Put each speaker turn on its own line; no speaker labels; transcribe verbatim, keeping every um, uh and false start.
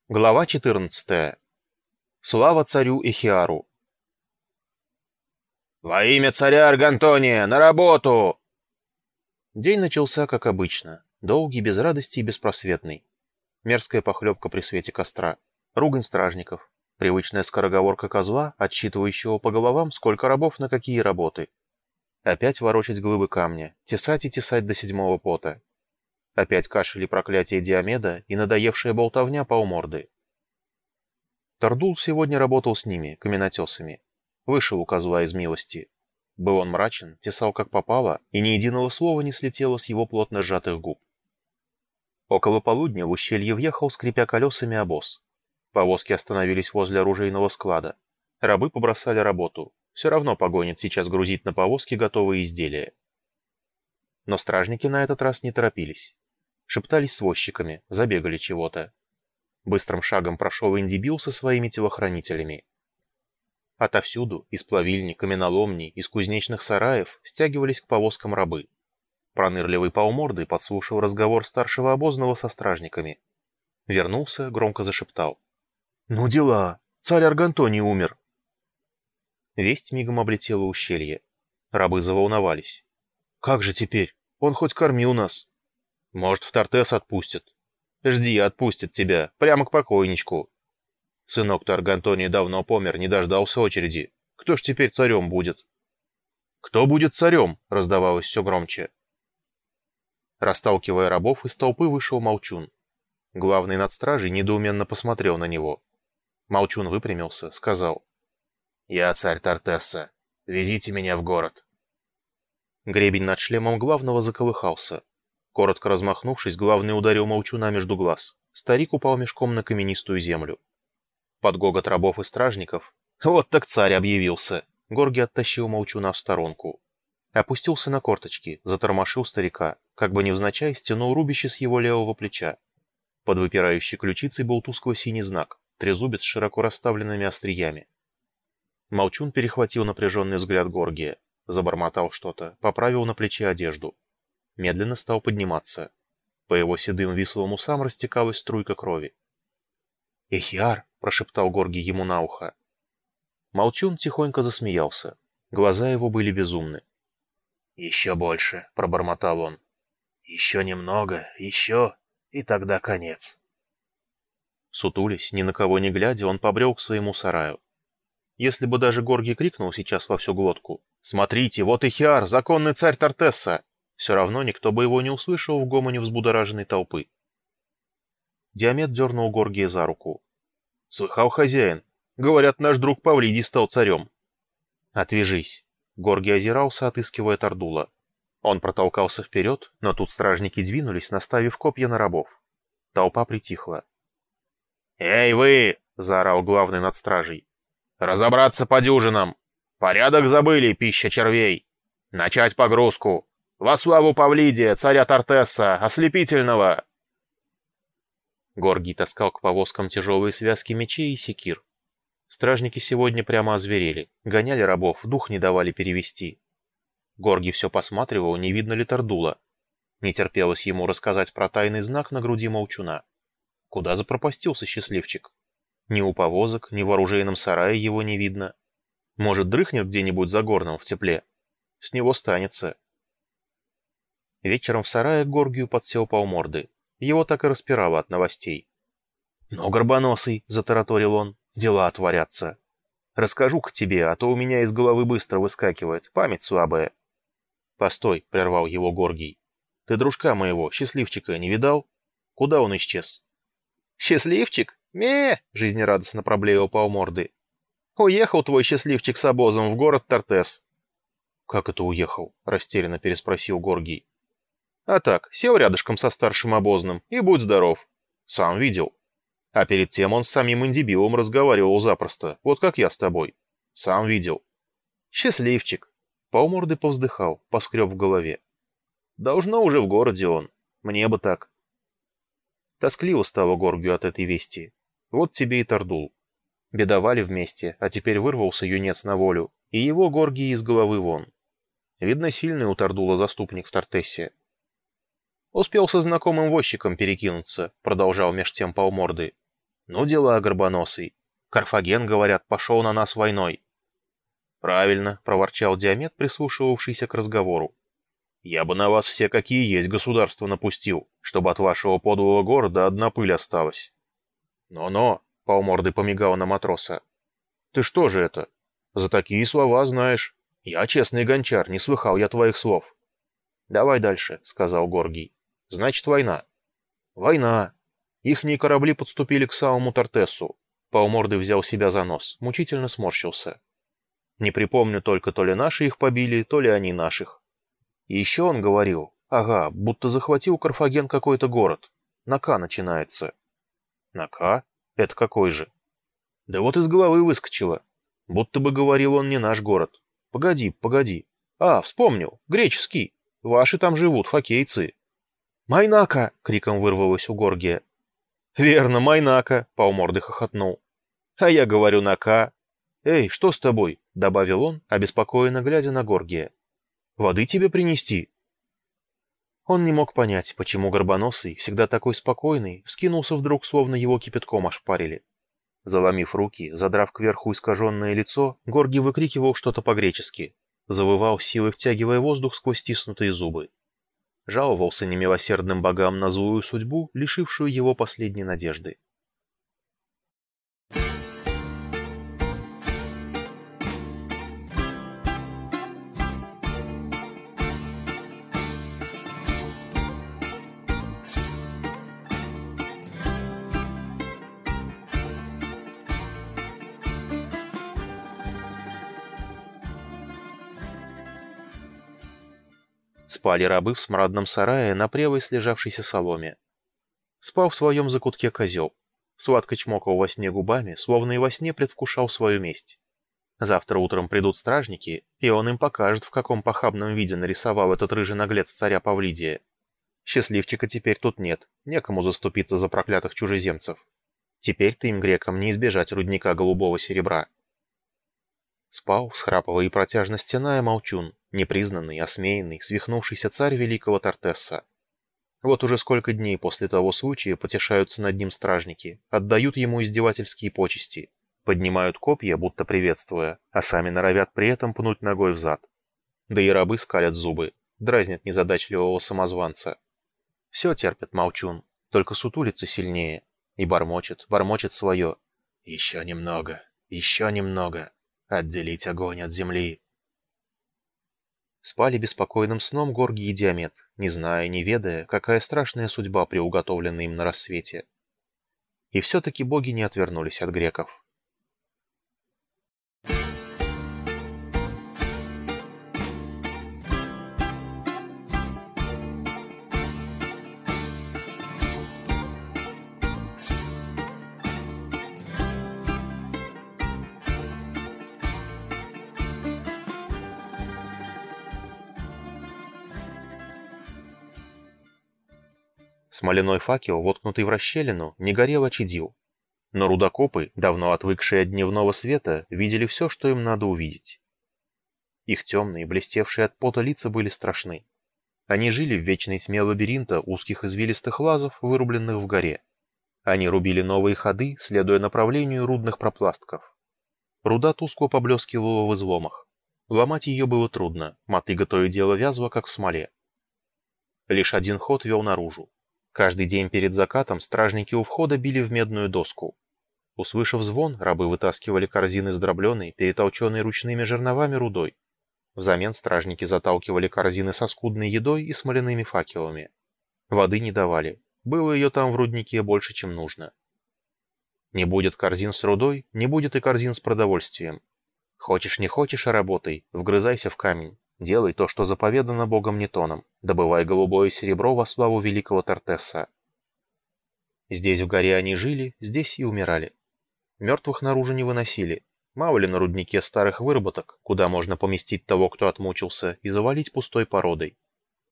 Глава четырнадцатая. Слава царю Эхиару. «Во имя царя Аргантония, на работу!» День начался, как обычно, долгий, без радости и беспросветный. Мерзкая похлебка при свете костра, ругань стражников, привычная скороговорка козла, отсчитывающего по головам, сколько рабов на какие работы. Опять ворочать глыбы камня, тесать и тесать до седьмого пота. Опять кашель и проклятие Диомеда и надоевшая болтовня полморды. Тардул сегодня работал с ними, каменотесами. Вышел у козла из милости. Был он мрачен, тесал как попало, и ни единого слова не слетело с его плотно сжатых губ. Около полудня в ущелье въехал, скрипя колесами, обоз. Повозки остановились возле оружейного склада. Рабы побросали работу. Все равно погонят сейчас грузить на повозки готовые изделия. Но стражники на этот раз не торопились. Шептались с возчиками, забегали чего-то. Быстрым шагом прошел Индибил со своими телохранителями. Отовсюду, из плавильни, каменоломни, из кузнечных сараев, стягивались к повозкам рабы. Пронырливый полмордый подслушал разговор старшего обозного со стражниками. Вернулся, громко зашептал: «Ну дела! Царь Аргантоний умер!» Весть мигом облетела ущелье. Рабы заволновались. «Как же теперь? Он хоть кормил нас!» «Может, в Тартес отпустят?» «Жди, отпустят тебя, прямо к покойничку. Сынок-то Аргантоний давно помер, не дождался очереди. Кто ж теперь царем будет?» «Кто будет царем?» — раздавалось все громче. Расталкивая рабов, из толпы вышел Молчун. Главный над стражей недоуменно посмотрел на него. Молчун выпрямился, сказал: «Я царь Тартесса. Везите меня в город». Гребень над шлемом главного заколыхался. Коротко размахнувшись, главный ударил Молчуна между глаз. Старик упал мешком на каменистую землю. Под гогот рабов и стражников: «Вот так царь объявился!» Горгий оттащил Молчуна в сторонку. Опустился на корточки, затормошил старика, как бы невзначай стянул рубище с его левого плеча. Под выпирающей ключицей был тускло-синий знак, трезубец с широко расставленными остриями. Молчун перехватил напряженный взгляд Горгия, забормотал что-то, поправил на плече одежду. Медленно стал подниматься. По его седым вислым усам растекалась струйка крови. «Эхиар!» — прошептал Горгий ему на ухо. Молчун тихонько засмеялся. Глаза его были безумны. «Еще больше!» — пробормотал он. «Еще немного, еще, и тогда конец». Сутулясь, ни на кого не глядя, он побрел к своему сараю. Если бы даже Горгий крикнул сейчас во всю глотку: «Смотрите, вот Эхиар, законный царь Тартесса!» все равно никто бы его не услышал в гомоне взбудораженной толпы. Диомед дернул Горгия за руку. «Слыхал, хозяин? Говорят, наш друг Павлидий стал царем». «Отвяжись!» Горгий озирался, отыскивая Тардула. Он протолкался вперед, но тут стражники двинулись, наставив копья на рабов. Толпа притихла. «Эй вы!» — заорал главный над стражей. «Разобраться по дюжинам! Порядок забыли, пища червей! Начать погрузку! Во славу Павлидия, царя Тартесса, ослепительного!» Горгий таскал к повозкам тяжелые связки мечей и секир. Стражники сегодня прямо озверели, гоняли рабов, дух не давали перевести. Горгий все посматривал, не видно ли Тардула. Не терпелось ему рассказать про тайный знак на груди Молчуна. Куда запропастился счастливчик? Ни у повозок, ни в оружейном сарае его не видно. Может, дрыхнет где-нибудь за горном в тепле? С него станется. Вечером в сарае к Горгию подсел полморды. Его так и распирало от новостей. «Ну, горбоносый», — затараторил он, — «дела отворятся. Расскажу-ка тебе, а то у меня из головы быстро выскакивает, память слабая». «Постой», — прервал его Горгий. «Ты дружка моего, счастливчика, не видал? Куда он исчез?» «Счастливчик? Ме!» — жизнерадостно проблеял полморды. «Уехал твой счастливчик с обозом в город Тартес». «Как это уехал?» — растерянно переспросил Горгий. «А так, сел рядышком со старшим обозным, и будь здоров. Сам видел. А перед тем он с самим Индибилом разговаривал запросто, вот как я с тобой. Сам видел». «Счастливчик». Полморды повздыхал, поскреб в голове. «Должно уже в городе он. Мне бы так». Тоскливо стало Горгию от этой вести. Вот тебе и Тардул. Бедовали вместе, а теперь вырвался юнец на волю, и его Горгий из головы вон. Видно, сильный у Тардула заступник в Тартессе. Успел со знакомым возчиком перекинуться, продолжал меж тем полморды. Ну дела, Горбоносый. Карфаген, говорят, пошел на нас войной. Правильно, проворчал Диамет, прислушивавшийся к разговору. Я бы на вас все какие есть государства напустил, чтобы от вашего подлого города одна пыль осталась. Но-но, полморды помигал на матроса. Ты что же это? За такие слова знаешь. Я честный гончар, не слыхал я твоих слов. Давай дальше, сказал Горгий. Значит, война. Война. Ихние корабли подступили к самому Тартессу. Полморды взял себя за нос, мучительно сморщился. Не припомню только, то ли наши их побили, то ли они наших. И еще он говорил, ага, будто захватил Карфаген какой-то город. Нака начинается. Нака? Это какой же? Да вот из головы выскочило. Будто бы говорил он не наш город. Погоди, погоди. А, вспомнил, греческий. Ваши там живут, фокейцы. «Майнака!» — криком вырвалось у Горгия. «Верно, Майнака!» — полморды хохотнул. «А я говорю Нака. Эй, что с тобой?» — добавил он, обеспокоенно глядя на Горгия. «Воды тебе принести?» Он не мог понять, почему Горбоносый, всегда такой спокойный, вскинулся вдруг, словно его кипятком ошпарили. Заломив руки, задрав кверху искаженное лицо, Горгий выкрикивал что-то по-гречески, завывал силой, втягивая воздух сквозь стиснутые зубы. Жаловался немилосердным богам на злую судьбу, лишившую его последней надежды. Спали рабы в смрадном сарае на прелой слежавшейся соломе. Спал в своем закутке козел. Сладко чмокал во сне губами, словно и во сне предвкушал свою месть. Завтра утром придут стражники, и он им покажет, в каком похабном виде нарисовал этот рыжий наглец царя Павлидия. Счастливчика теперь тут нет, некому заступиться за проклятых чужеземцев. Теперь-то им, грекам, не избежать рудника голубого серебра. Спал, всхрапывая и протяжно стеная, Молчун, непризнанный, осмеянный, свихнувшийся царь великого Тартесса. Вот уже сколько дней после того случая потешаются над ним стражники, отдают ему издевательские почести, поднимают копья, будто приветствуя, а сами норовят при этом пнуть ногой взад. Да и рабы скалят зубы, дразнят незадачливого самозванца. Все терпит Молчун, только сутулится сильнее, и бормочет, бормочет свое. «Еще немного, еще немного. Отделить огонь от земли». Спали беспокойным сном Горгий и Диамет, не зная, не ведая, какая страшная судьба приуготовлена им на рассвете. И все-таки боги не отвернулись от греков. Смоляной факел, воткнутый в расщелину, не горел, а чадил. Но рудокопы, давно отвыкшие от дневного света, видели все, что им надо увидеть. Их темные, блестевшие от пота лица были страшны. Они жили в вечной тьме лабиринта узких извилистых лазов, вырубленных в горе. Они рубили новые ходы, следуя направлению рудных пропластков. Руда тускло поблескивала в изломах. Ломать ее было трудно, мотыга то и дело вязла, как в смоле. Лишь один ход вел наружу. Каждый день перед закатом стражники у входа били в медную доску. Услышав звон, рабы вытаскивали корзины с дробленой, перетолченной ручными жерновами рудой. Взамен стражники заталкивали корзины со скудной едой и смоляными факелами. Воды не давали, было ее там в руднике больше, чем нужно. Не будет корзин с рудой, не будет и корзин с продовольствием. Хочешь не хочешь, а работай, вгрызайся в камень. Делай то, что заповедано богом Нетоном, добывай голубое серебро во славу великого Тартесса. Здесь в горе они жили, здесь и умирали. Мертвых наружу не выносили. Мало ли на руднике старых выработок, куда можно поместить того, кто отмучился, и завалить пустой породой.